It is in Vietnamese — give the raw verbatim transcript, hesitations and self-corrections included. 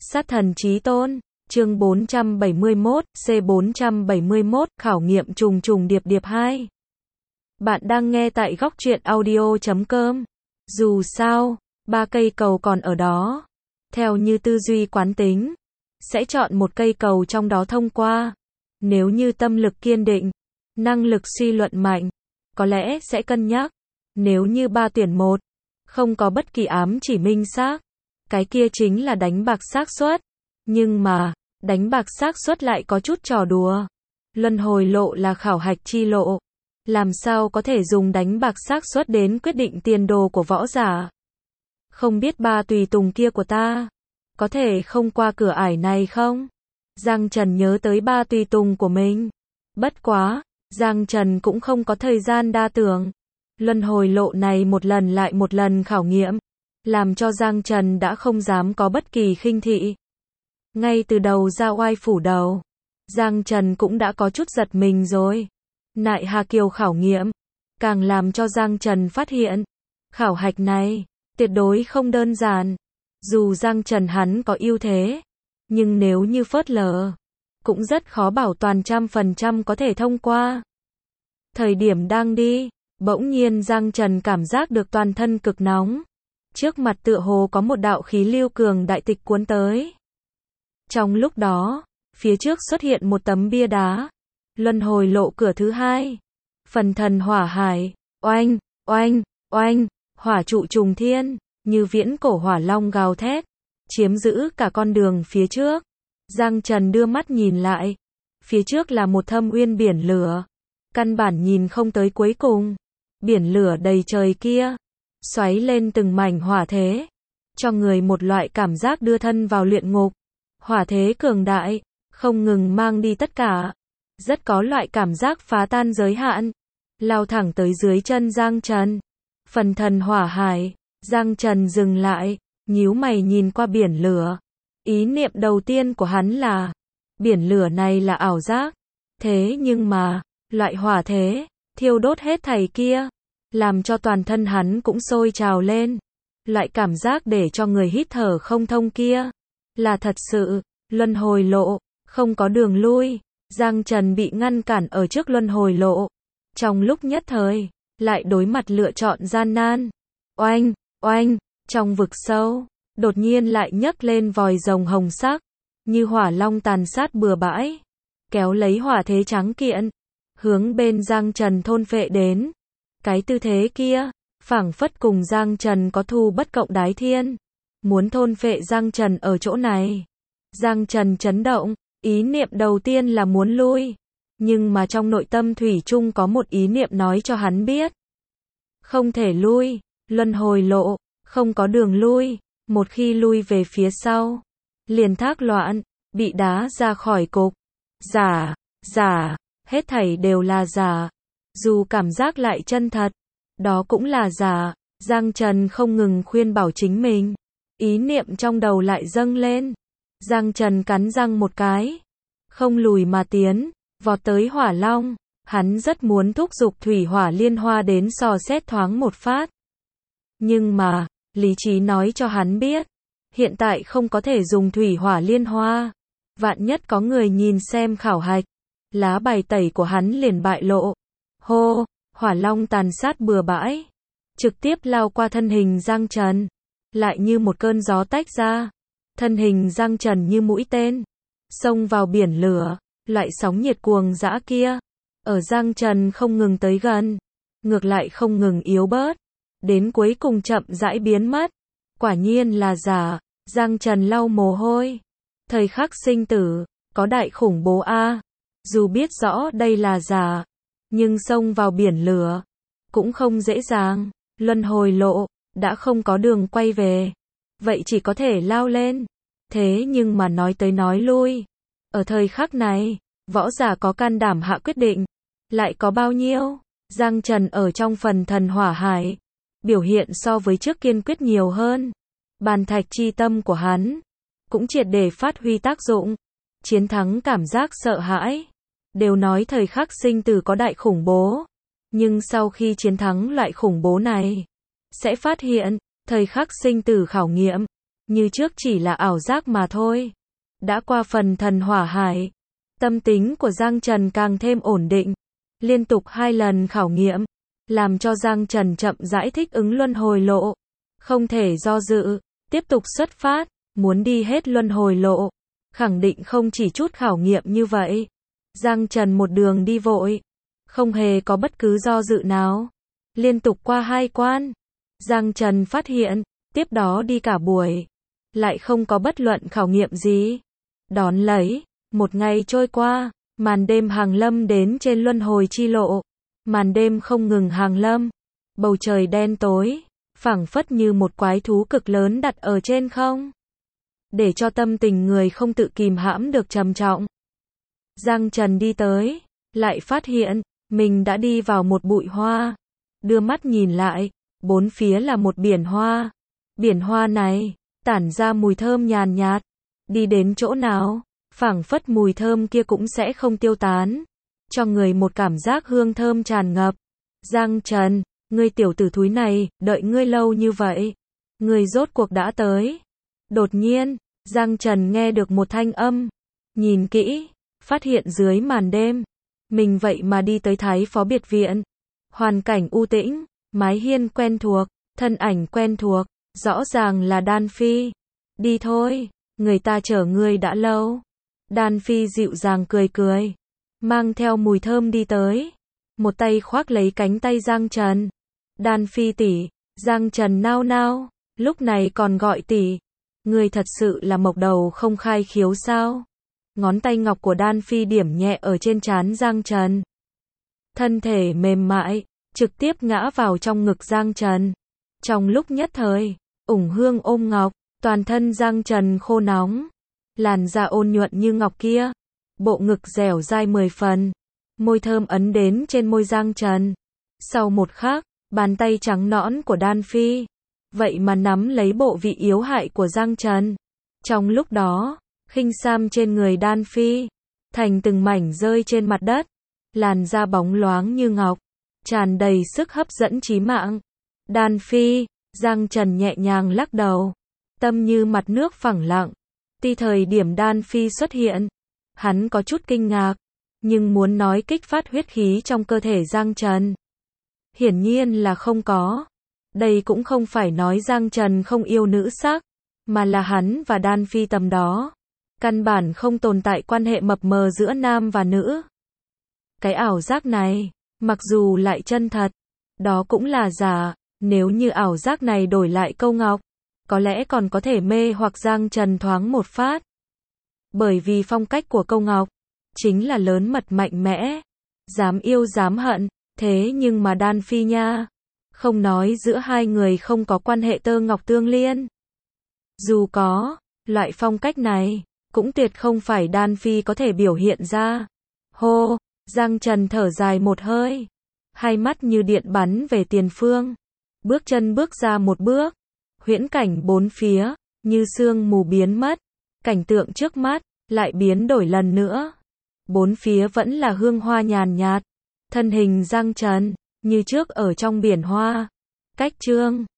Sát thần chí tôn, chương bốn trăm bảy mươi mốt, C bốn trăm bảy mươi mốt, khảo nghiệm trùng trùng điệp điệp hai. Bạn đang nghe tại góc truyện audio chấm com. Dù sao, ba cây cầu còn ở đó. Theo như tư duy quán tính, sẽ chọn một cây cầu trong đó thông qua. Nếu như tâm lực kiên định, năng lực suy luận mạnh, có lẽ sẽ cân nhắc. Nếu như ba tuyển một, không có bất kỳ ám chỉ minh xác, cái kia chính là đánh bạc xác suất. Nhưng mà, đánh bạc xác suất lại có chút trò đùa. Luân hồi lộ là khảo hạch chi lộ, làm sao có thể dùng đánh bạc xác suất đến quyết định tiền đồ của võ giả. Không biết ba tùy tùng kia của ta có thể không qua cửa ải này không? Giang Trần nhớ tới ba tùy tùng của mình. Bất quá, Giang Trần cũng không có thời gian đa tưởng. Luân hồi lộ này một lần lại một lần khảo nghiệm, làm cho Giang Trần đã không dám có bất kỳ khinh thị. Ngay từ đầu ra oai phủ đầu, Giang Trần cũng đã có chút giật mình rồi. Nại Hà Kiều khảo nghiệm, càng làm cho Giang Trần phát hiện, khảo hạch này, tuyệt đối không đơn giản. Dù Giang Trần hắn có ưu thế, nhưng nếu như phớt lờ, cũng rất khó bảo toàn trăm phần trăm có thể thông qua. Thời điểm đang đi, bỗng nhiên Giang Trần cảm giác được toàn thân cực nóng. Trước mặt tựa hồ có một đạo khí lưu cường đại tịch cuốn tới. Trong lúc đó, phía trước xuất hiện một tấm bia đá. Luân hồi lộ cửa thứ hai. Phần thần hỏa hải, oanh, oanh, oanh, hỏa trụ trùng thiên, như viễn cổ hỏa long gào thét, chiếm giữ cả con đường phía trước. Giang Trần đưa mắt nhìn lại. Phía trước là một thâm uyên biển lửa. Căn bản nhìn không tới cuối cùng. Biển lửa đầy trời kia, xoáy lên từng mảnh hỏa thế, cho người một loại cảm giác đưa thân vào luyện ngục. Hỏa thế cường đại, không ngừng mang đi tất cả. Rất có loại cảm giác phá tan giới hạn, lao thẳng tới dưới chân Giang Trần. Phần thần hỏa hải, Giang Trần dừng lại, nhíu mày nhìn qua biển lửa. Ý niệm đầu tiên của hắn là, biển lửa này là ảo giác. Thế nhưng mà, loại hỏa thế, thiêu đốt hết thảy kia, làm cho toàn thân hắn cũng sôi trào lên. Loại cảm giác để cho người hít thở không thông kia, là thật sự. Luân hồi lộ, không có đường lui. Giang Trần bị ngăn cản ở trước luân hồi lộ. Trong lúc nhất thời, lại đối mặt lựa chọn gian nan. Oanh, oanh, trong vực sâu, đột nhiên lại nhấc lên vòi rồng hồng sắc, như hỏa long tàn sát bừa bãi, kéo lấy hỏa thế trắng kiện, hướng bên Giang Trần thôn phệ đến. Cái tư thế kia, phảng phất cùng Giang Trần có thù bất cộng đái thiên, muốn thôn phệ Giang Trần ở chỗ này. Giang Trần chấn động, ý niệm đầu tiên là muốn lui, nhưng mà trong nội tâm thủy chung có một ý niệm nói cho hắn biết, không thể lui. Luân hồi lộ, không có đường lui, một khi lui về phía sau, liền thác loạn, bị đá ra khỏi cục. Giả, giả, hết thảy đều là giả. Dù cảm giác lại chân thật, đó cũng là giả. Giang Trần không ngừng khuyên bảo chính mình, ý niệm trong đầu lại dâng lên. Giang Trần cắn răng một cái, không lùi mà tiến, vọt tới hỏa long. Hắn rất muốn thúc giục thủy hỏa liên hoa đến dò xét thoáng một phát. Nhưng mà, lý trí nói cho hắn biết, hiện tại không có thể dùng thủy hỏa liên hoa. Vạn nhất có người nhìn xem khảo hạch, lá bài tẩy của hắn liền bại lộ. Hô, hỏa long tàn sát bừa bãi, trực tiếp lao qua thân hình Giang Trần, lại như một cơn gió tách ra. Thân hình Giang Trần như mũi tên, xông vào biển lửa. Loại sóng nhiệt cuồng dã kia, ở Giang Trần không ngừng tới gần, ngược lại không ngừng yếu bớt, đến cuối cùng chậm rãi biến mất. Quả nhiên là giả. Giang Trần lau mồ hôi. Thời khắc sinh tử, có đại khủng bố a. Dù biết rõ đây là giả, nhưng xông vào biển lửa cũng không dễ dàng. Luân hồi lộ, đã không có đường quay về, vậy chỉ có thể lao lên. Thế nhưng mà nói tới nói lui, ở thời khắc này, võ giả có can đảm hạ quyết định, lại có bao nhiêu? Giang Trần ở trong phần thần hỏa hải, biểu hiện so với trước kiên quyết nhiều hơn. Bàn thạch chi tâm của hắn, cũng triệt để phát huy tác dụng. Chiến thắng cảm giác sợ hãi. Đều nói thời khắc sinh tử có đại khủng bố. Nhưng sau khi chiến thắng loại khủng bố này, sẽ phát hiện, thời khắc sinh tử khảo nghiệm, như trước chỉ là ảo giác mà thôi. Đã qua phần thần hỏa hải, tâm tính của Giang Trần càng thêm ổn định. Liên tục hai lần khảo nghiệm, làm cho Giang Trần chậm rãi thích ứng luân hồi lộ. Không thể do dự, tiếp tục xuất phát, muốn đi hết luân hồi lộ. Khẳng định không chỉ chút khảo nghiệm như vậy. Giang Trần một đường đi vội, không hề có bất cứ do dự nào. Liên tục qua hai quan, Giang Trần phát hiện, tiếp đó đi cả buổi, lại không có bất luận khảo nghiệm gì. Đón lấy, một ngày trôi qua, màn đêm hàng lâm đến trên luân hồi chi lộ. Màn đêm không ngừng hàng lâm, bầu trời đen tối, phảng phất như một quái thú cực lớn đặt ở trên không. Để cho tâm tình người không tự kìm hãm được trầm trọng. Giang Trần đi tới, lại phát hiện, mình đã đi vào một bụi hoa. Đưa mắt nhìn lại, bốn phía là một biển hoa. Biển hoa này, tản ra mùi thơm nhàn nhạt. Đi đến chỗ nào, phảng phất mùi thơm kia cũng sẽ không tiêu tán. Cho người một cảm giác hương thơm tràn ngập. Giang Trần, ngươi tiểu tử thúi này, đợi ngươi lâu như vậy. Ngươi rốt cuộc đã tới. Đột nhiên, Giang Trần nghe được một thanh âm. Nhìn kỹ, phát hiện dưới màn đêm, mình vậy mà đi tới Thái Phó biệt viện. Hoàn cảnh u tĩnh, mái hiên quen thuộc, thân ảnh quen thuộc, rõ ràng là Đan Phi. Đi thôi, người ta chờ ngươi đã lâu. Đan Phi dịu dàng cười cười, mang theo mùi thơm đi tới, một tay khoác lấy cánh tay Giang Trần. Đan Phi tỷ, Giang Trần nao nao, lúc này còn gọi tỷ. Ngươi thật sự là mộc đầu không khai khiếu sao? Ngón tay ngọc của Đan Phi điểm nhẹ ở trên trán Giang Trần. Thân thể mềm mại, trực tiếp ngã vào trong ngực Giang Trần. Trong lúc nhất thời, ủng hương ôm ngọc, toàn thân Giang Trần khô nóng. Làn da ôn nhuận như ngọc kia, bộ ngực dẻo dai mười phần, môi thơm ấn đến trên môi Giang Trần. Sau một khắc, bàn tay trắng nõn của Đan Phi, vậy mà nắm lấy bộ vị yếu hại của Giang Trần. Trong lúc đó, khinh sam trên người Đan Phi, thành từng mảnh rơi trên mặt đất, làn da bóng loáng như ngọc, tràn đầy sức hấp dẫn chí mạng. Đan Phi, Giang Trần nhẹ nhàng lắc đầu, tâm như mặt nước phẳng lặng. Ti thời điểm Đan Phi xuất hiện, hắn có chút kinh ngạc, nhưng muốn nói kích phát huyết khí trong cơ thể Giang Trần. Hiển nhiên là không có. Đây cũng không phải nói Giang Trần không yêu nữ sắc, mà là hắn và Đan Phi tầm đó. Căn bản không tồn tại quan hệ mập mờ giữa nam và nữ. Cái ảo giác này, mặc dù lại chân thật, đó cũng là giả. Nếu như ảo giác này đổi lại câu ngọc, có lẽ còn có thể mê hoặc Giang Trần thoáng một phát. Bởi vì phong cách của câu ngọc, chính là lớn mật mạnh mẽ, dám yêu dám hận, thế nhưng mà Đan Phi nha, không nói giữa hai người không có quan hệ tơ ngọc tương liên. Dù có, loại phong cách này, cũng tuyệt không phải Đan Phi có thể biểu hiện ra. Hô, Giang Trần thở dài một hơi, hai mắt như điện bắn về tiền phương, bước chân bước ra một bước. Huyễn cảnh bốn phía, như sương mù biến mất, cảnh tượng trước mắt, lại biến đổi lần nữa. Bốn phía vẫn là hương hoa nhàn nhạt, thân hình Giang Trần, như trước ở trong biển hoa. Cách chương